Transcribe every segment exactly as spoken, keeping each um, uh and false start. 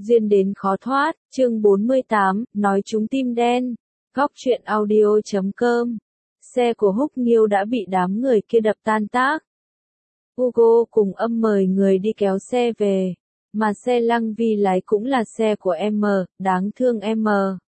Duyên đến khó thoát, chương bốn mươi tám, nói chúng tim đen. Góc truyện audio chấm com. Xe của Húc Nghiêu đã bị đám người kia đập tan tác. Hugo cùng âm mời người đi kéo xe về, mà xe Lăng Vi lái cũng là xe của em, đáng thương em.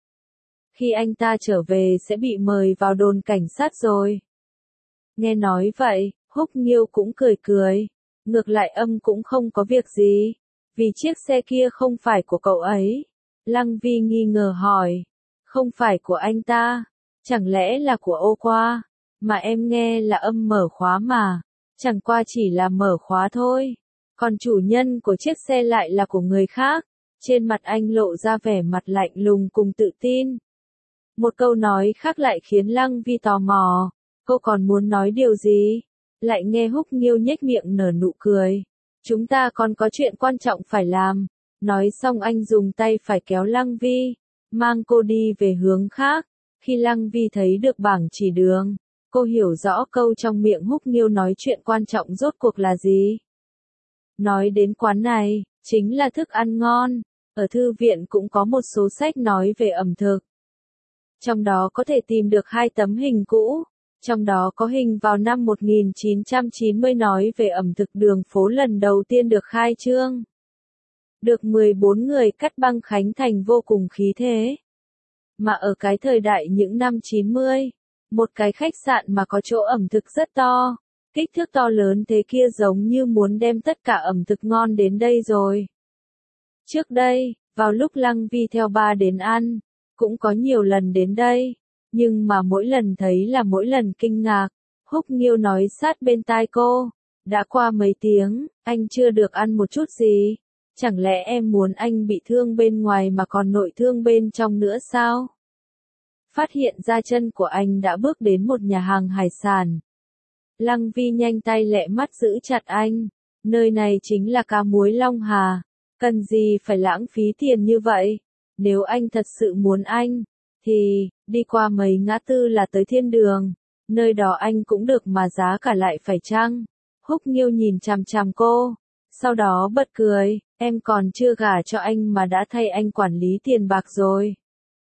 Khi anh ta trở về sẽ bị mời vào đồn cảnh sát rồi. Nghe nói vậy, Húc Nghiêu cũng cười cười. Ngược lại âm cũng không có việc gì, vì chiếc xe kia không phải của cậu ấy. Lăng Vi nghi ngờ hỏi. Không phải của anh ta, chẳng lẽ là của ô qua, mà em nghe là âm mở khóa mà, chẳng qua chỉ là mở khóa thôi. Còn chủ nhân của chiếc xe lại là của người khác. Trên mặt anh lộ ra vẻ mặt lạnh lùng cùng tự tin. Một câu nói khác lại khiến Lăng Vi tò mò. Cô còn muốn nói điều gì? Lại nghe Húc Nghiêu nhếch miệng nở nụ cười. Chúng ta còn có chuyện quan trọng phải làm. Nói xong anh dùng tay phải kéo Lăng Vi, mang cô đi về hướng khác. Khi Lăng Vi thấy được bảng chỉ đường, cô hiểu rõ câu trong miệng Húc Nghiêu nói chuyện quan trọng rốt cuộc là gì. Nói đến quán này, chính là thức ăn ngon. Ở thư viện cũng có một số sách nói về ẩm thực. Trong đó có thể tìm được hai tấm hình cũ. Trong đó có hình vào năm một nghìn chín trăm chín mươi nói về ẩm thực đường phố lần đầu tiên được khai trương. Được mười bốn người cắt băng khánh thành vô cùng khí thế. Mà ở cái thời đại những năm chín mươi, một cái khách sạn mà có chỗ ẩm thực rất to, kích thước to lớn thế kia giống như muốn đem tất cả ẩm thực ngon đến đây rồi. Trước đây, vào lúc Lăng Vi theo ba đến ăn, cũng có nhiều lần đến đây. Nhưng mà mỗi lần thấy là mỗi lần kinh ngạc. Húc Nghiêu nói sát bên tai cô. Đã qua mấy tiếng, anh chưa được ăn một chút gì. Chẳng lẽ em muốn anh bị thương bên ngoài mà còn nội thương bên trong nữa sao? Phát hiện ra chân của anh đã bước đến một nhà hàng hải sản. Lăng Vi nhanh tay lẹ mắt giữ chặt anh. Nơi này chính là cá muối Long Hà. Cần gì phải lãng phí tiền như vậy? Nếu anh thật sự muốn anh, thì, đi qua mấy ngã tư là tới thiên đường. Nơi đó anh cũng được mà giá cả lại phải chăng? Húc Nghiêu nhìn chằm chằm cô. Sau đó bật cười, em còn chưa gả cho anh mà đã thay anh quản lý tiền bạc rồi.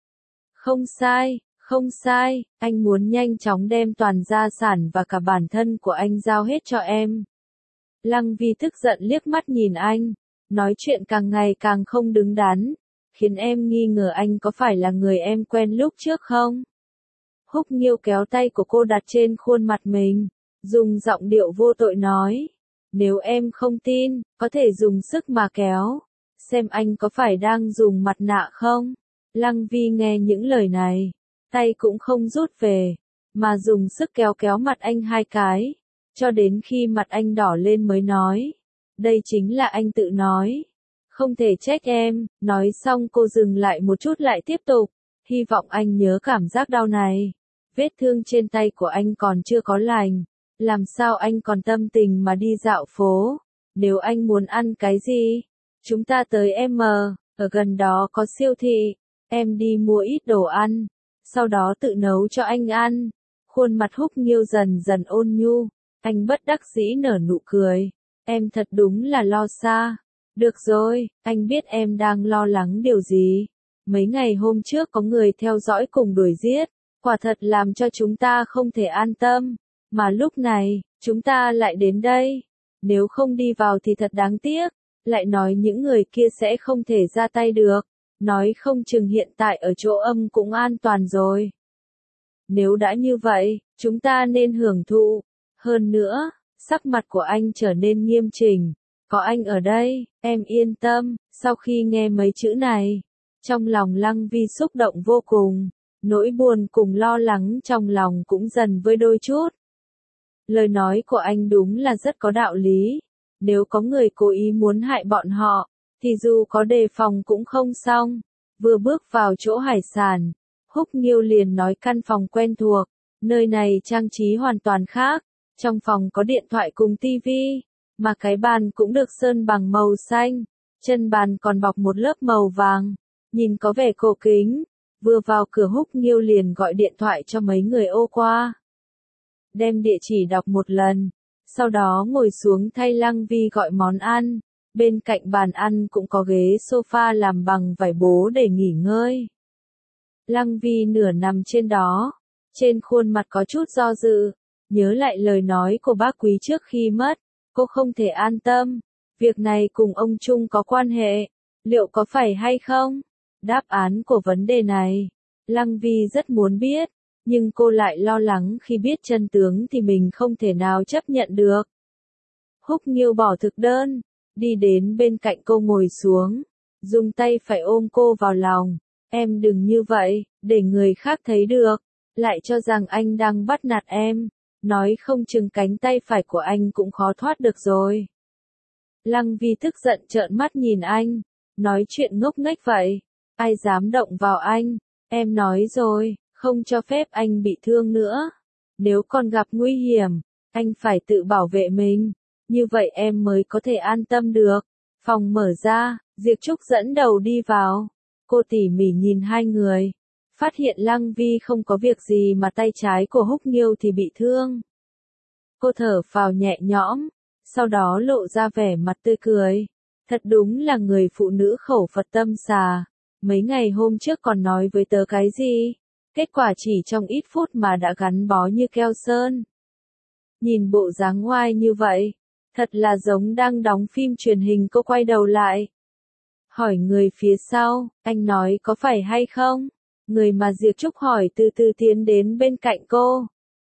Không sai, không sai, anh muốn nhanh chóng đem toàn gia sản và cả bản thân của anh giao hết cho em. Lăng Vi tức giận liếc mắt nhìn anh, nói chuyện càng ngày càng không đứng đắn. Khiến em nghi ngờ anh có phải là người em quen lúc trước không? Húc Nghiêu kéo tay của cô đặt trên khuôn mặt mình, dùng giọng điệu vô tội nói. Nếu em không tin, có thể dùng sức mà kéo. Xem anh có phải đang dùng mặt nạ không? Lăng Vi nghe những lời này, tay cũng không rút về, mà dùng sức kéo kéo mặt anh hai cái, cho đến khi mặt anh đỏ lên mới nói. Đây chính là anh tự nói. Không thể trách em. Nói xong cô dừng lại một chút lại tiếp tục. Hy vọng anh nhớ cảm giác đau này. Vết thương trên tay của anh còn chưa có lành. Làm sao anh còn tâm tình mà đi dạo phố? Nếu anh muốn ăn cái gì, chúng ta tới em, ở gần đó có siêu thị. Em đi mua ít đồ ăn, sau đó tự nấu cho anh ăn. Khuôn mặt Húc Nghiêu dần dần ôn nhu. Anh bất đắc dĩ nở nụ cười. Em thật đúng là lo xa. Được rồi, anh biết em đang lo lắng điều gì. Mấy ngày hôm trước có người theo dõi cùng đuổi giết, quả thật làm cho chúng ta không thể an tâm. Mà lúc này, chúng ta lại đến đây. Nếu không đi vào thì thật đáng tiếc. Lại nói những người kia sẽ không thể ra tay được. Nói không chừng hiện tại ở chỗ âm cũng an toàn rồi. Nếu đã như vậy, chúng ta nên hưởng thụ. Hơn nữa, sắc mặt của anh trở nên nghiêm chỉnh. Có anh ở đây, em yên tâm. Sau khi nghe mấy chữ này, trong lòng Lăng Vi xúc động vô cùng. Nỗi buồn cùng lo lắng trong lòng cũng dần vơi đôi chút. Lời nói của anh đúng là rất có đạo lý. Nếu có người cố ý muốn hại bọn họ, thì dù có đề phòng cũng không xong. Vừa bước vào chỗ hải sản, Húc Nghiêu liền nói căn phòng quen thuộc. Nơi này trang trí hoàn toàn khác. Trong phòng có điện thoại cùng tivi. Mà cái bàn cũng được sơn bằng màu xanh, chân bàn còn bọc một lớp màu vàng, nhìn có vẻ cổ kính. Vừa vào cửa Húc Nghiêu liền gọi điện thoại cho mấy người ô qua. Đem địa chỉ đọc một lần, sau đó ngồi xuống thay Lăng Vi gọi món ăn. Bên cạnh bàn ăn cũng có ghế sofa làm bằng vải bố để nghỉ ngơi. Lăng Vi nửa nằm trên đó, trên khuôn mặt có chút do dự, nhớ lại lời nói của bác Quý trước khi mất, cô không thể an tâm, việc này cùng ông Trung có quan hệ, liệu có phải hay không? Đáp án của vấn đề này, Lăng Vi rất muốn biết, nhưng cô lại lo lắng khi biết chân tướng thì mình không thể nào chấp nhận được. Húc Nghiêu bỏ thực đơn, đi đến bên cạnh cô ngồi xuống, dùng tay phải ôm cô vào lòng. Em đừng như vậy, để người khác thấy được, lại cho rằng anh đang bắt nạt em, nói không chừng cánh tay phải của anh cũng khó thoát được rồi. Lăng Vi tức giận trợn mắt nhìn anh, nói chuyện ngốc nghếch vậy, ai dám động vào anh, em nói rồi, không cho phép anh bị thương nữa. Nếu còn gặp nguy hiểm, anh phải tự bảo vệ mình, như vậy em mới có thể an tâm được. Phòng mở ra, Diệp Trúc dẫn đầu đi vào. Cô tỉ mỉ nhìn hai người, phát hiện Lăng Vi không có việc gì mà tay trái của Húc Nghiêu thì bị thương. Cô thở phào nhẹ nhõm, sau đó lộ ra vẻ mặt tươi cười. Thật đúng là người phụ nữ khẩu Phật tâm xà, mấy ngày hôm trước còn nói với tớ cái gì, kết quả chỉ trong ít phút mà đã gắn bó như keo sơn. Nhìn bộ dáng ngoai như vậy, thật là giống đang đóng phim truyền hình. Cô quay đầu lại, hỏi người phía sau, anh nói có phải hay không? Người mà Diệp Trúc hỏi từ từ tiến đến bên cạnh cô.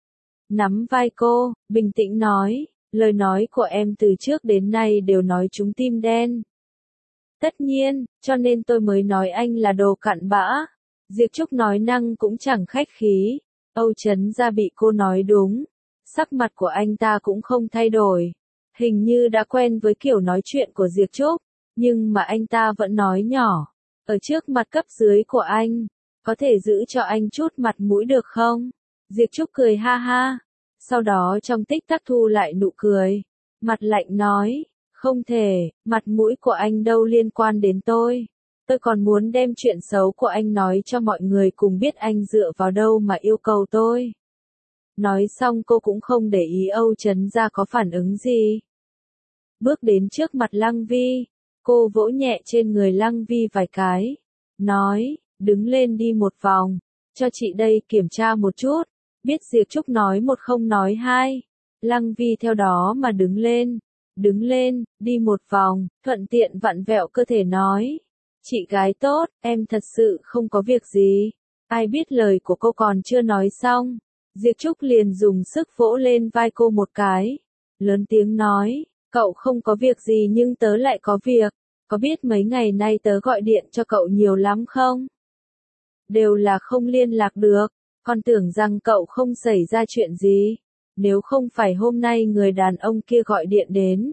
Nắm vai cô, bình tĩnh nói, lời nói của em từ trước đến nay đều nói trúng tim đen. Tất nhiên, cho nên tôi mới nói anh là đồ cặn bã. Diệp Trúc nói năng cũng chẳng khách khí. Âu Chấn Gia bị cô nói đúng. Sắc mặt của anh ta cũng không thay đổi. Hình như đã quen với kiểu nói chuyện của Diệp Trúc. Nhưng mà anh ta vẫn nói nhỏ. Ở trước mặt cấp dưới của anh, có thể giữ cho anh chút mặt mũi được không? Diệp Trúc cười ha ha. Sau đó trong tích tắc thu lại nụ cười. Mặt lạnh nói, không thể, mặt mũi của anh đâu liên quan đến tôi. Tôi còn muốn đem chuyện xấu của anh nói cho mọi người cùng biết anh dựa vào đâu mà yêu cầu tôi. Nói xong cô cũng không để ý Âu Chấn Gia có phản ứng gì. Bước đến trước mặt Lăng Vi, cô vỗ nhẹ trên người Lăng Vi vài cái, nói, đứng lên đi một vòng, cho chị đây kiểm tra một chút. Biết Diệp Trúc nói một không nói hai, Lăng Vi theo đó mà đứng lên, đứng lên, đi một vòng, thuận tiện vặn vẹo cơ thể nói. Chị gái tốt, em thật sự không có việc gì. Ai biết lời của cô còn chưa nói xong, Diệp Trúc liền dùng sức vỗ lên vai cô một cái, lớn tiếng nói, cậu không có việc gì nhưng tớ lại có việc, có biết mấy ngày nay tớ gọi điện cho cậu nhiều lắm không? Đều là không liên lạc được, còn tưởng rằng cậu không xảy ra chuyện gì, nếu không phải hôm nay người đàn ông kia gọi điện đến.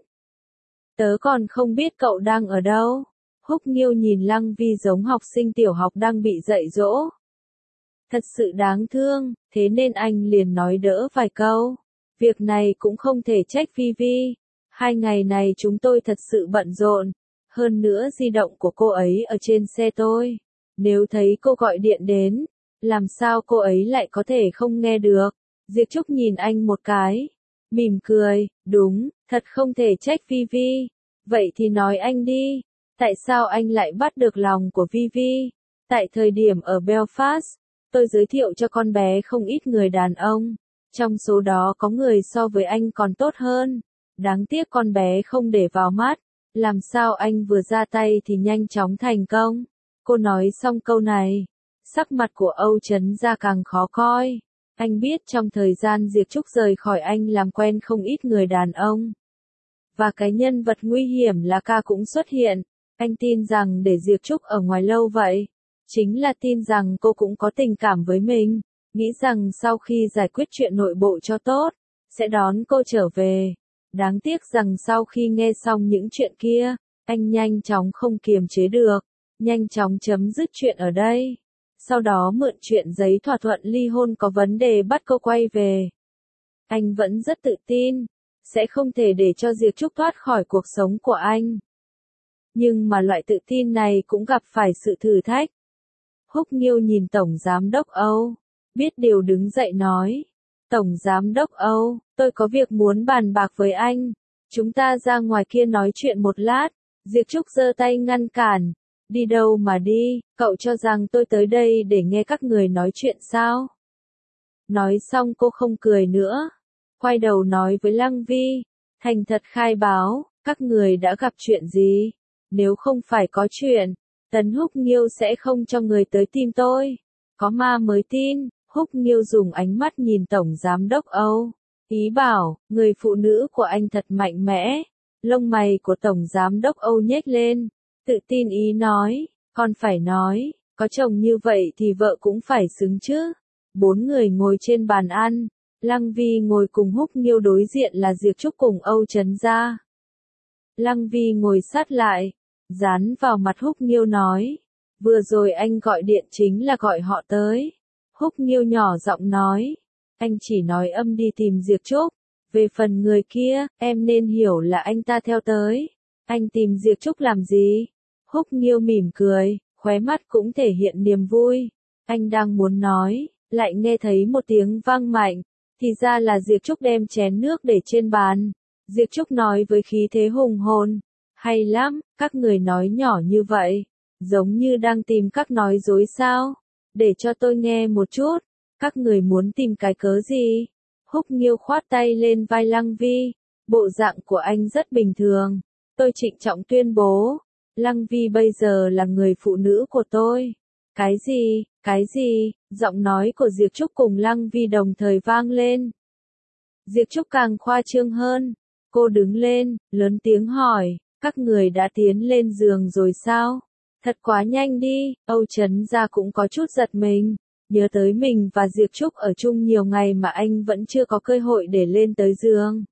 Tớ còn không biết cậu đang ở đâu. Húc Nghiêu nhìn Lăng Vi giống học sinh tiểu học đang bị dạy dỗ. Thật sự đáng thương, thế nên anh liền nói đỡ vài câu. Việc này cũng không thể trách Vi Vi. Hai ngày này chúng tôi thật sự bận rộn. Hơn nữa di động của cô ấy ở trên xe tôi. Nếu thấy cô gọi điện đến, làm sao cô ấy lại có thể không nghe được? Diệp Trúc nhìn anh một cái, mỉm cười, đúng, thật không thể trách Vi Vi. Vậy thì nói anh đi. Tại sao anh lại bắt được lòng của Vi Vi? Tại thời điểm ở Belfast, tôi giới thiệu cho con bé không ít người đàn ông. Trong số đó có người so với anh còn tốt hơn. Đáng tiếc con bé không để vào mắt. Làm sao anh vừa ra tay thì nhanh chóng thành công? Cô nói xong câu này, sắc mặt của Âu Chấn Gia càng khó coi. Anh biết trong thời gian Diệp Trúc rời khỏi anh làm quen không ít người đàn ông. Và cái nhân vật nguy hiểm là ca cũng xuất hiện. Anh tin rằng để Diệp Trúc ở ngoài lâu vậy, chính là tin rằng cô cũng có tình cảm với mình, nghĩ rằng sau khi giải quyết chuyện nội bộ cho tốt, sẽ đón cô trở về. Đáng tiếc rằng sau khi nghe xong những chuyện kia, anh nhanh chóng không kiềm chế được, nhanh chóng chấm dứt chuyện ở đây. Sau đó mượn chuyện giấy thỏa thuận ly hôn có vấn đề bắt cô quay về. Anh vẫn rất tự tin, sẽ không thể để cho Diệp Trúc thoát khỏi cuộc sống của anh. Nhưng mà loại tự tin này cũng gặp phải sự thử thách. Húc Nghiêu nhìn Tổng Giám đốc Âu, biết điều đứng dậy nói. Tổng Giám đốc Âu, tôi có việc muốn bàn bạc với anh. Chúng ta ra ngoài kia nói chuyện một lát. Diệp Trúc giơ tay ngăn cản. Đi đâu mà đi, cậu cho rằng tôi tới đây để nghe các người nói chuyện sao? Nói xong cô không cười nữa. Quay đầu nói với Lăng Vi. Thành thật khai báo, các người đã gặp chuyện gì? Nếu không phải có chuyện, Tấn Húc Nghiêu sẽ không cho người tới tìm tôi. Có ma mới tin. Húc Nghiêu dùng ánh mắt nhìn Tổng Giám đốc Âu. Ý bảo, người phụ nữ của anh thật mạnh mẽ. Lông mày của Tổng Giám đốc Âu nhếch lên. Tự tin ý nói, con phải nói, có chồng như vậy thì vợ cũng phải xứng chứ. Bốn người ngồi trên bàn ăn. Lăng Vi ngồi cùng Húc Nghiêu, đối diện là Diệp Trúc cùng Âu Chấn Gia. Lăng Vi ngồi sát lại, dán vào mặt Húc Nghiêu nói. Vừa rồi anh gọi điện chính là gọi họ tới. Húc Nghiêu nhỏ giọng nói. Anh chỉ nói âm đi tìm Diệp Trúc. Về phần người kia, em nên hiểu là anh ta theo tới. Anh tìm Diệp Trúc làm gì? Húc Nghiêu mỉm cười, khóe mắt cũng thể hiện niềm vui. Anh đang muốn nói, lại nghe thấy một tiếng vang mạnh. Thì ra là Diệp Trúc đem chén nước để trên bàn. Diệp Trúc nói với khí thế hùng hồn. Hay lắm, các người nói nhỏ như vậy. Giống như đang tìm các nói dối sao? Để cho tôi nghe một chút. Các người muốn tìm cái cớ gì? Húc Nghiêu khoát tay lên vai Lăng Vi. Bộ dạng của anh rất bình thường. Tôi trịnh trọng tuyên bố. Lăng Vi bây giờ là người phụ nữ của tôi. Cái gì, cái gì? Giọng nói của Diệp Trúc cùng Lăng Vi đồng thời vang lên. Diệp Trúc càng khoa trương hơn. Cô đứng lên, lớn tiếng hỏi. Các người đã tiến lên giường rồi sao? Thật quá nhanh đi. Âu Chấn Gia cũng có chút giật mình. Nhớ tới mình và Diệp Trúc ở chung nhiều ngày mà anh vẫn chưa có cơ hội để lên tới giường.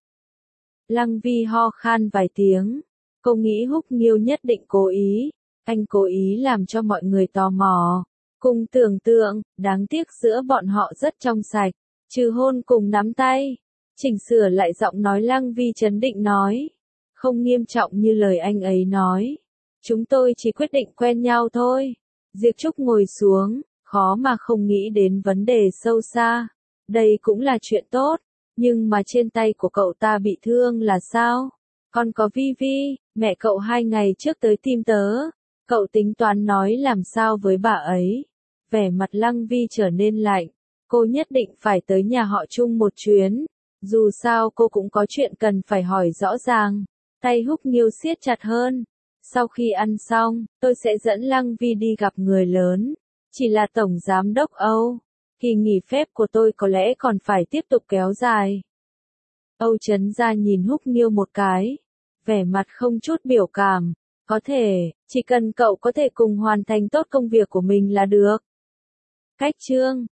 Lăng Vi ho khan vài tiếng. Cô nghĩ Húc Nghiêu nhất định cố ý. Anh cố ý làm cho mọi người tò mò. Cùng tưởng tượng, đáng tiếc giữa bọn họ rất trong sạch. Trừ hôn cùng nắm tay. Chỉnh sửa lại giọng nói, Lăng Vi trấn định nói. Không nghiêm trọng như lời anh ấy nói. Chúng tôi chỉ quyết định quen nhau thôi. Diệp Trúc ngồi xuống. Khó mà không nghĩ đến vấn đề sâu xa. Đây cũng là chuyện tốt. Nhưng mà trên tay của cậu ta bị thương là sao? Còn có Vi Vi, mẹ cậu hai ngày trước tới tìm tớ. Cậu tính toán nói làm sao với bà ấy? Vẻ mặt Lăng Vi trở nên lạnh. Cô nhất định phải tới nhà họ chung một chuyến. Dù sao cô cũng có chuyện cần phải hỏi rõ ràng. Tay Húc Nghiêu siết chặt hơn. Sau khi ăn xong, tôi sẽ dẫn Lăng Vi đi gặp người lớn. Chỉ là Tổng Giám đốc Âu. Kỳ nghỉ phép của tôi có lẽ còn phải tiếp tục kéo dài. Âu Chấn Gia nhìn Húc Nghiêu một cái. Vẻ mặt không chút biểu cảm. Có thể, chỉ cần cậu có thể cùng hoàn thành tốt công việc của mình là được. Cách chương